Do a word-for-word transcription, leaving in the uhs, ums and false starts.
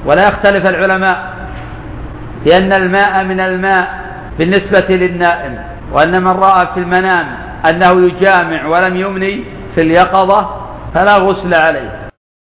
ولا يختلف العلماء في أن الماء من الماء بالنسبة للنائم، وأن من رأى في المنام أنه يجامع ولم يمني في اليقظة فلا غسل عليه.